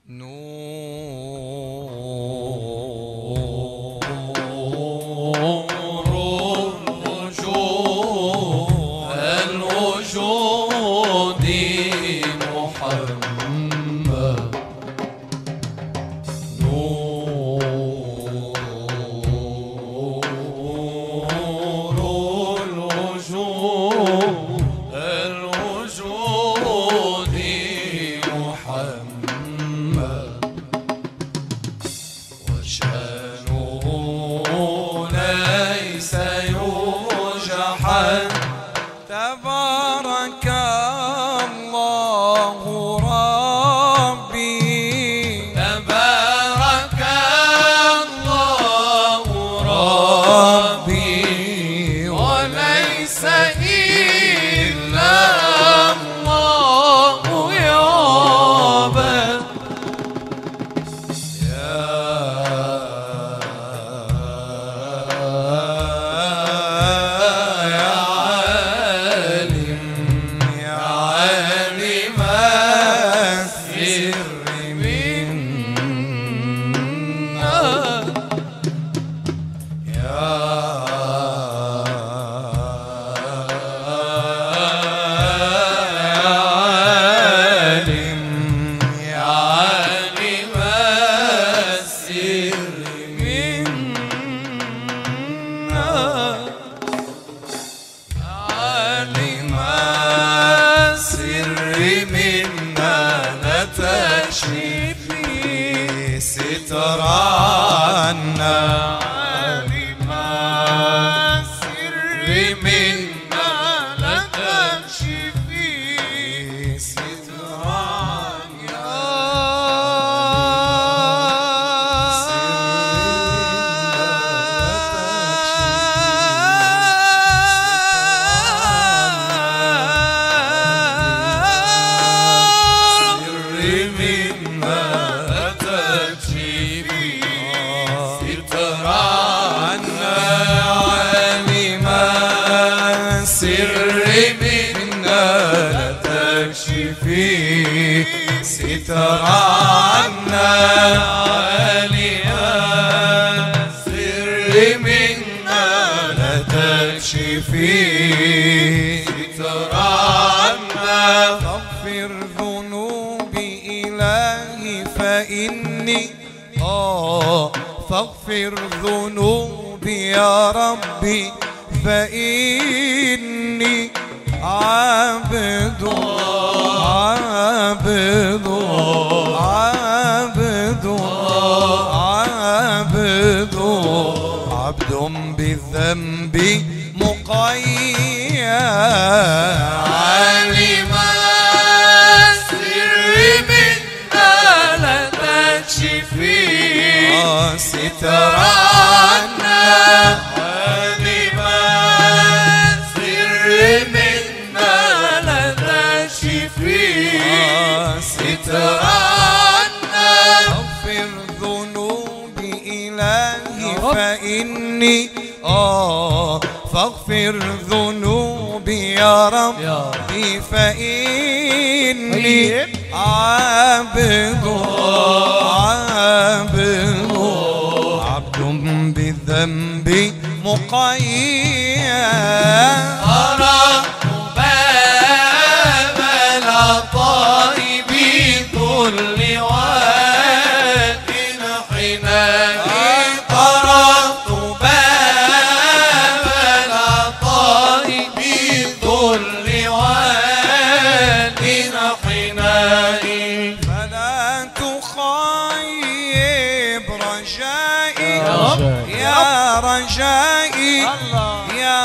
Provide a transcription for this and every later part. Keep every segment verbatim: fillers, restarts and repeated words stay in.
تبارك الله ربي، تبارك الله ربي، وليس إلا الله يابا. تكشفي سترنا، عالم السر منا لا تكشفي سترنا، ستر عنا عاليا السر منا لا تكشفي، ستر عنا فاغفر ذنوبي إلهي فإني آه فاغفر ذنوبي يا ربي فإني عبد عبد عبد عبد عبد بالذنب مقيد، علم السر منا لا تكشفي ستر عنا، علم السر منا لا تكشفي ستر عنا، اغفر ذنوبي إلهي فإني آه فاغفر ذنوبي يا ربي فإني عبد عبد عبد بالذنب مقيد، يا رجائي يا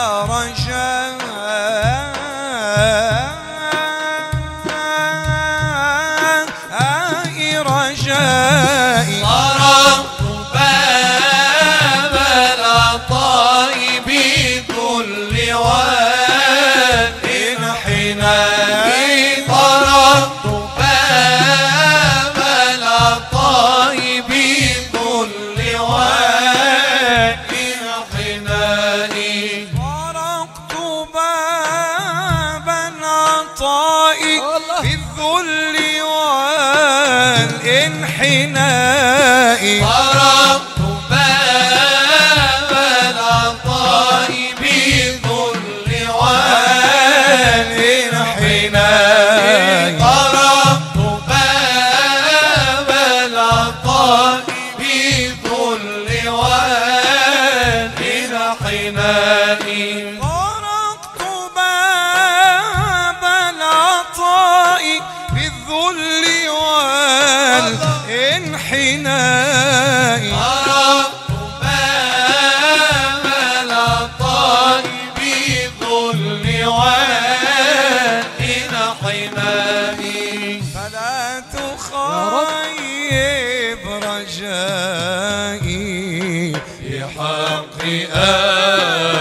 رجائي رجائي، طرقت باب العطاء بكل واد حناني، طرقت باب العطاء بكل واد في الذل والانحناء طرقت باب العطاء بالذل والانحناء طرقت باب العطاء بالذل والانحناء طرقت باب العطاء بالذل والانحناء طرقت باب العطاء بالذل والانحناء فلا تخيب رجائي بحق